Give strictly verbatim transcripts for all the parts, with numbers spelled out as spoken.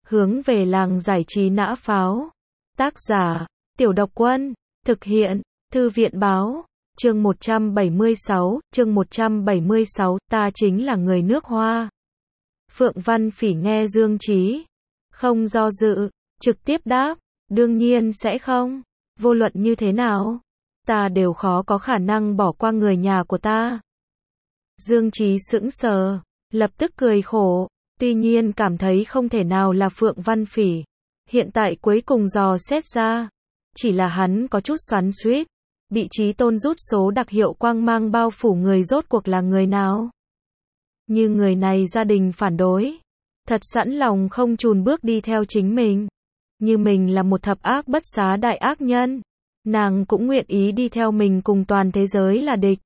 Hướng về làng giải trí nã pháo. Tác giả, Tiểu Độc Quân. Thực hiện, Thư viện báo. Chương một trăm bảy mươi sáu, chương một trăm bảy mươi sáu, ta chính là người nước Hoa. Phượng Văn Phỉ nghe Dương Chí không do dự, trực tiếp đáp, đương nhiên sẽ không. Vô luận như thế nào, ta đều khó có khả năng bỏ qua người nhà của ta. Dương Chí sững sờ, lập tức cười khổ, tuy nhiên cảm thấy không thể nào là Phượng Văn Phỉ. Hiện tại cuối cùng dò xét ra, chỉ là hắn có chút xoắn xuýt, bị Chí Tôn rút số đặc hiệu quang mang bao phủ người rốt cuộc là người nào? Như người này gia đình phản đối, thật sẵn lòng không chùn bước đi theo chính mình. Như mình là một thập ác bất xá đại ác nhân, nàng cũng nguyện ý đi theo mình cùng toàn thế giới là địch.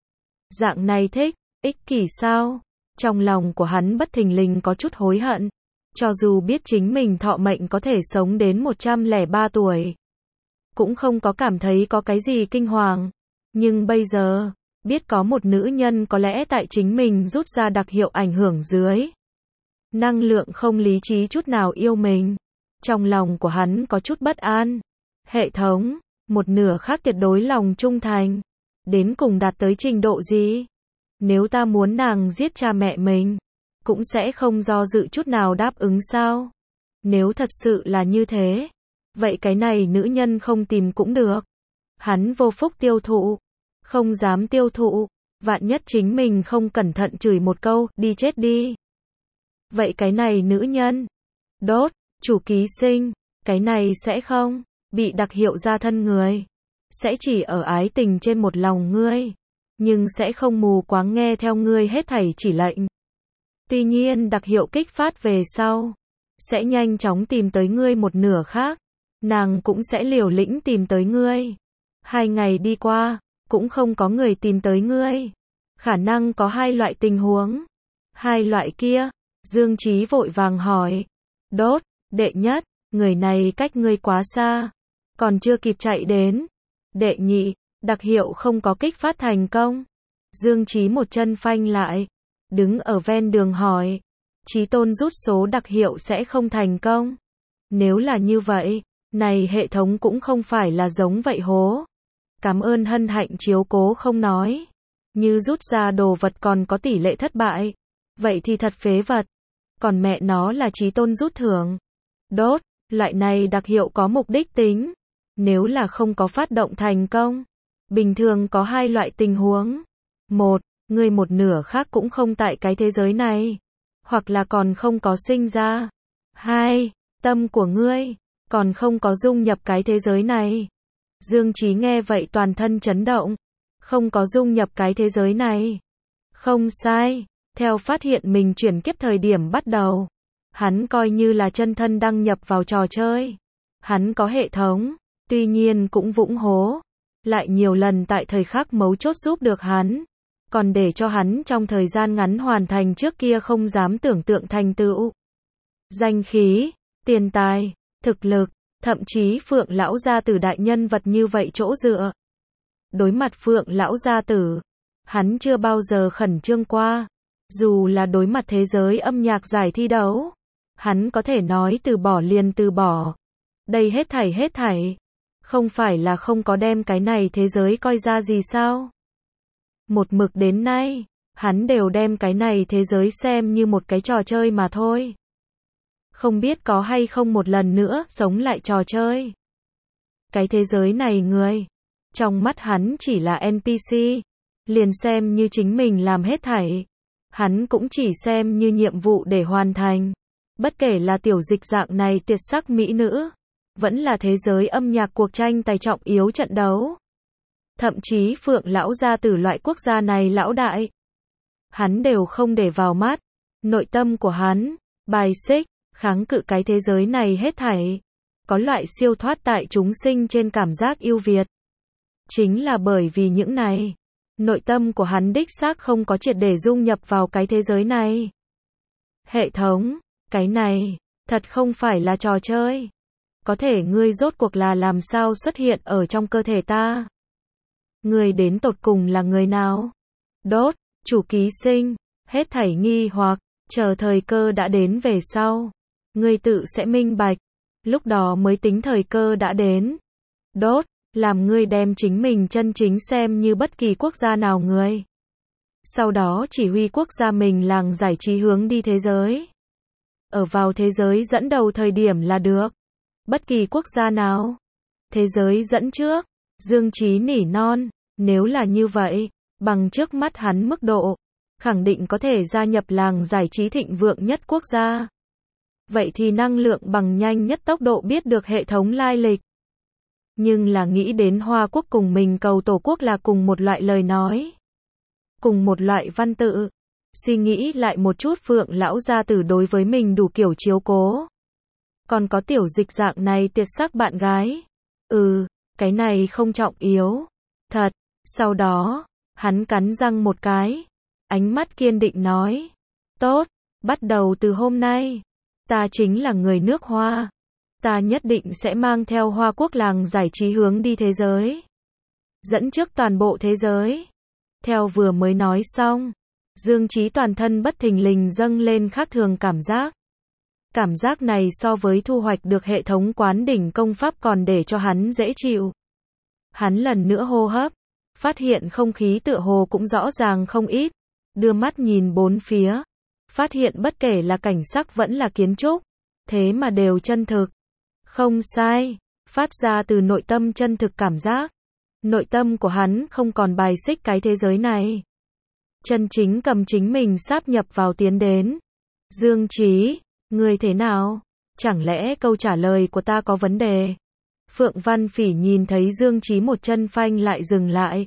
Dạng này thích, ích kỷ sao? Trong lòng của hắn bất thình lình có chút hối hận. Cho dù biết chính mình thọ mệnh có thể sống đến một trăm lẻ ba tuổi, cũng không có cảm thấy có cái gì kinh hoàng. Nhưng bây giờ, biết có một nữ nhân có lẽ tại chính mình rút ra đặc hiệu ảnh hưởng dưới năng lượng không lý trí chút nào yêu mình. Trong lòng của hắn có chút bất an. Hệ thống, một nửa khác tuyệt đối lòng trung thành. Đến cùng đạt tới trình độ gì? Nếu ta muốn nàng giết cha mẹ mình, cũng sẽ không do dự chút nào đáp ứng sao? Nếu thật sự là như thế, vậy cái này nữ nhân không tìm cũng được. Hắn vô phúc tiêu thụ, không dám tiêu thụ, vạn nhất chính mình không cẩn thận chửi một câu, đi chết đi. Vậy cái này nữ nhân, đốt, chủ ký sinh, cái này sẽ không, bị đặc hiệu ra thân người. Sẽ chỉ ở ái tình trên một lòng ngươi, nhưng sẽ không mù quáng nghe theo ngươi hết thảy chỉ lệnh. Tuy nhiên đặc hiệu kích phát về sau, sẽ nhanh chóng tìm tới ngươi một nửa khác, nàng cũng sẽ liều lĩnh tìm tới ngươi. Hai ngày đi qua, cũng không có người tìm tới ngươi. Khả năng có hai loại tình huống. Hai loại kia, Dương Chí vội vàng hỏi. Đốt, đệ nhất, người này cách ngươi quá xa, còn chưa kịp chạy đến. Đệ nhị, đặc hiệu không có kích phát thành công. Dương Chí một chân phanh lại, đứng ở ven đường hỏi. Chí Tôn rút số đặc hiệu sẽ không thành công. Nếu là như vậy, này hệ thống cũng không phải là giống vậy hố. Cảm ơn hân hạnh chiếu cố không nói. Như rút ra đồ vật còn có tỷ lệ thất bại, vậy thì thật phế vật. Còn mẹ nó là Chí Tôn rút thưởng. Đốt, loại này đặc hiệu có mục đích tính. Nếu là không có phát động thành công, bình thường có hai loại tình huống. Một, ngươi một nửa khác cũng không tại cái thế giới này, hoặc là còn không có sinh ra. Hai, tâm của ngươi còn không có dung nhập cái thế giới này. Dương Chí nghe vậy toàn thân chấn động. Không có dung nhập cái thế giới này. Không sai, theo phát hiện mình chuyển kiếp thời điểm bắt đầu, hắn coi như là chân thân đăng nhập vào trò chơi. Hắn có hệ thống, tuy nhiên cũng vũng hố, lại nhiều lần tại thời khắc mấu chốt giúp được hắn, còn để cho hắn trong thời gian ngắn hoàn thành trước kia không dám tưởng tượng thành tựu. Danh khí, tiền tài, thực lực, thậm chí Phượng lão gia tử đại nhân vật như vậy chỗ dựa. Đối mặt Phượng lão gia tử, hắn chưa bao giờ khẩn trương qua. Dù là đối mặt thế giới âm nhạc giải thi đấu, hắn có thể nói từ bỏ liền từ bỏ. Đây hết thảy hết thảy, không phải là không có đem cái này thế giới coi ra gì sao? Một mực đến nay, hắn đều đem cái này thế giới xem như một cái trò chơi mà thôi. Không biết có hay không một lần nữa sống lại trò chơi. Cái thế giới này người, trong mắt hắn chỉ là en pê xê, liền xem như chính mình làm hết thảy. Hắn cũng chỉ xem như nhiệm vụ để hoàn thành. Bất kể là tiểu dịch dạng này tuyệt sắc mỹ nữ, vẫn là thế giới âm nhạc cuộc tranh tài trọng yếu trận đấu. Thậm chí Phượng lão gia tử loại quốc gia này lão đại, hắn đều không để vào mắt. Nội tâm của hắn, bài xích, kháng cự cái thế giới này hết thảy. Có loại siêu thoát tại chúng sinh trên cảm giác yêu Việt. Chính là bởi vì những này, nội tâm của hắn đích xác không có triệt để dung nhập vào cái thế giới này. Hệ thống, cái này, thật không phải là trò chơi. Có thể ngươi rốt cuộc là làm sao xuất hiện ở trong cơ thể ta? Ngươi đến tột cùng là người nào? Đốt, chủ ký sinh, hết thảy nghi hoặc, chờ thời cơ đã đến về sau. Ngươi tự sẽ minh bạch, lúc đó mới tính thời cơ đã đến. Đốt, làm ngươi đem chính mình chân chính xem như bất kỳ quốc gia nào ngươi. Sau đó chỉ huy quốc gia mình làng giải trí hướng đi thế giới. Ở vào thế giới dẫn đầu thời điểm là được. Bất kỳ quốc gia nào. Thế giới dẫn trước. Dương Chí nỉ non, nếu là như vậy, bằng trước mắt hắn mức độ, khẳng định có thể gia nhập làng giải trí thịnh vượng nhất quốc gia. Vậy thì năng lượng bằng nhanh nhất tốc độ biết được hệ thống lai lịch. Nhưng là nghĩ đến Hoa Quốc cùng mình cầu tổ quốc là cùng một loại lời nói. Cùng một loại văn tự. Suy nghĩ lại một chút Phượng lão gia tử đối với mình đủ kiểu chiếu cố. Còn có tiểu dịch dạng này tiệt sắc bạn gái. Ừ, cái này không trọng yếu. Thật, sau đó, hắn cắn răng một cái. Ánh mắt kiên định nói. Tốt, bắt đầu từ hôm nay. Ta chính là người nước Hoa. Ta nhất định sẽ mang theo Hoa Quốc làng giải trí hướng đi thế giới. Dẫn trước toàn bộ thế giới. Theo vừa mới nói xong, Dương Chí toàn thân bất thình lình dâng lên khác thường cảm giác. Cảm giác này so với thu hoạch được hệ thống quán đỉnh công pháp còn để cho hắn dễ chịu. Hắn lần nữa hô hấp, phát hiện không khí tựa hồ cũng rõ ràng không ít, đưa mắt nhìn bốn phía, phát hiện bất kể là cảnh sắc vẫn là kiến trúc, thế mà đều chân thực. Không sai, phát ra từ nội tâm chân thực cảm giác. Nội tâm của hắn không còn bài xích cái thế giới này. Chân chính cầm chính mình sáp nhập vào tiến đến. Dương Chí, ngươi thế nào? Chẳng lẽ câu trả lời của ta có vấn đề? Phượng Văn Phỉ nhìn thấy Dương Chí một chân phanh lại dừng lại.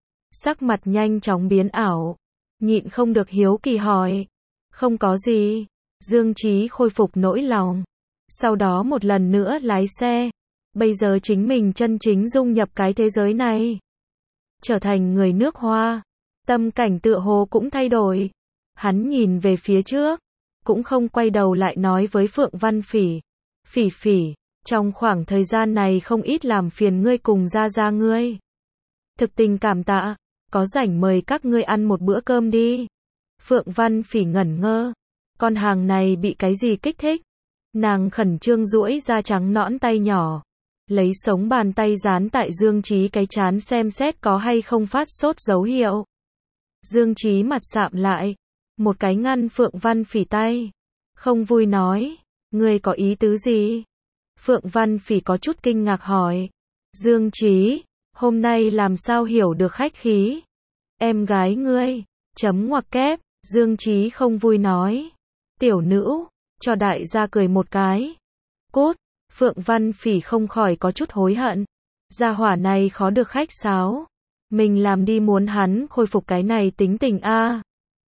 Sắc mặt nhanh chóng biến ảo. Nhịn không được hiếu kỳ hỏi. Không có gì. Dương Chí khôi phục nỗi lòng. Sau đó một lần nữa lái xe. Bây giờ chính mình chân chính dung nhập cái thế giới này. Trở thành người nước Hoa. Tâm cảnh tựa hồ cũng thay đổi. Hắn nhìn về phía trước. Cũng không quay đầu lại nói với Phượng Văn Phỉ. Phỉ Phỉ, trong khoảng thời gian này không ít làm phiền ngươi cùng gia gia ngươi. Thực tình cảm tạ, có rảnh mời các ngươi ăn một bữa cơm đi. Phượng Văn Phỉ ngẩn ngơ. Con hàng này bị cái gì kích thích? Nàng khẩn trương duỗi ra trắng nõn tay nhỏ. Lấy sống bàn tay dán tại Dương Chí cái trán xem xét có hay không phát sốt dấu hiệu. Dương Chí mặt sạm lại. Một cái ngăn Phượng Văn Phỉ tay. Không vui nói. Ngươi có ý tứ gì? Phượng Văn Phỉ có chút kinh ngạc hỏi. Dương Chí, hôm nay làm sao hiểu được khách khí? Em gái ngươi. Chấm ngoặc kép. Dương Chí không vui nói. Tiểu nữ, cho đại gia cười một cái. Cút. Phượng Văn Phỉ không khỏi có chút hối hận. Gia hỏa này khó được khách sáo. Mình làm đi muốn hắn khôi phục cái này tính tình a.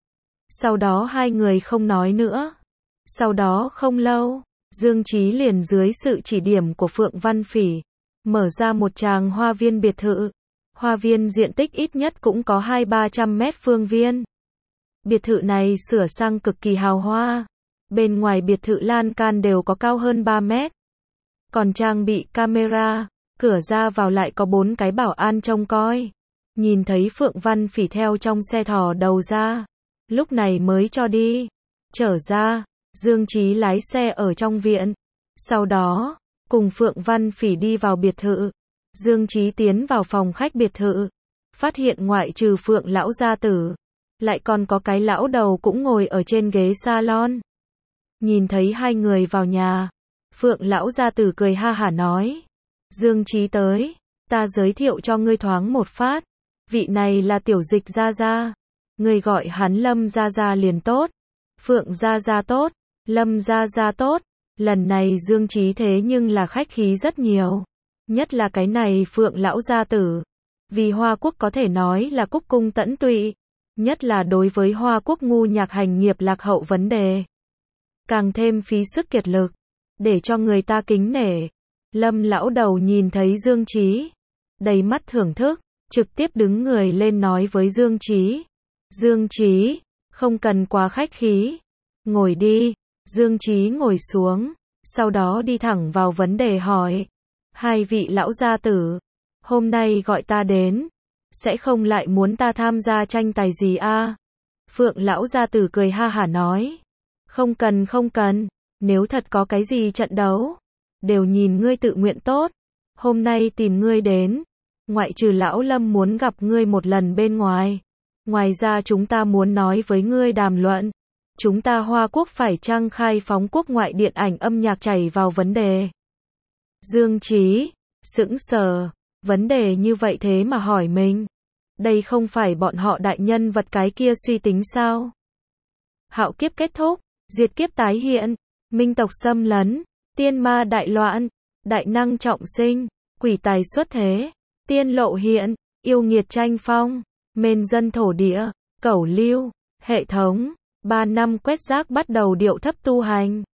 Sau đó hai người không nói nữa. Sau đó không lâu, Dương Chí liền dưới sự chỉ điểm của Phượng Văn Phỉ, mở ra một tràng hoa viên biệt thự. Hoa viên diện tích ít nhất cũng có hai ba trăm mét vuông viên. Biệt thự này sửa sang cực kỳ hào hoa. Bên ngoài biệt thự lan can đều có cao hơn ba mét. Còn trang bị camera, cửa ra vào lại có bốn cái bảo an trông coi. Nhìn thấy Phượng Văn Phỉ theo trong xe thò đầu ra, lúc này mới cho đi. Trở ra, Dương Chí lái xe ở trong viện. Sau đó, cùng Phượng Văn Phỉ đi vào biệt thự. Dương Chí tiến vào phòng khách biệt thự. Phát hiện ngoại trừ Phượng lão gia tử, lại còn có cái lão đầu cũng ngồi ở trên ghế salon. Nhìn thấy hai người vào nhà, Phượng lão gia tử cười ha hả nói. Dương Chí tới, ta giới thiệu cho ngươi thoáng một phát. Vị này là tiểu dịch gia gia. Ngươi gọi hắn Lâm gia gia liền tốt. Phượng gia gia tốt. Lâm gia gia tốt. Lần này Dương Chí thế nhưng là khách khí rất nhiều. Nhất là cái này Phượng lão gia tử. Vì Hoa Quốc có thể nói là cúc cung tẫn tụy. Nhất là đối với Hoa Quốc ngu nhạc hành nghiệp lạc hậu vấn đề. Càng thêm phí sức kiệt lực. Để cho người ta kính nể. Lâm lão đầu nhìn thấy Dương Chí. Đầy mắt thưởng thức. Trực tiếp đứng người lên nói với Dương Chí. Dương Chí, không cần quá khách khí. Ngồi đi. Dương Chí ngồi xuống. Sau đó đi thẳng vào vấn đề hỏi. Hai vị lão gia tử. Hôm nay gọi ta đến. Sẽ không lại muốn ta tham gia tranh tài gì a? À? Phượng lão gia tử cười ha hả nói. Không cần không cần. Nếu thật có cái gì trận đấu, đều nhìn ngươi tự nguyện tốt. Hôm nay tìm ngươi đến, ngoại trừ lão Lâm muốn gặp ngươi một lần bên ngoài. Ngoài ra chúng ta muốn nói với ngươi đàm luận. Chúng ta Hoa Quốc phải chăng khai phóng quốc ngoại điện ảnh âm nhạc chảy vào vấn đề. Dương Chí, sững sờ, vấn đề như vậy thế mà hỏi mình. Đây không phải bọn họ đại nhân vật cái kia suy tính sao? Hạo kiếp kết thúc, diệt kiếp tái hiện, minh tộc xâm lấn, tiên ma đại loạn, đại năng trọng sinh, quỷ tài xuất thế, tiên lộ hiện, yêu nghiệt tranh phong, mền dân thổ địa, cẩu lưu, hệ thống, ba năm quét rác bắt đầu điệu thấp tu hành.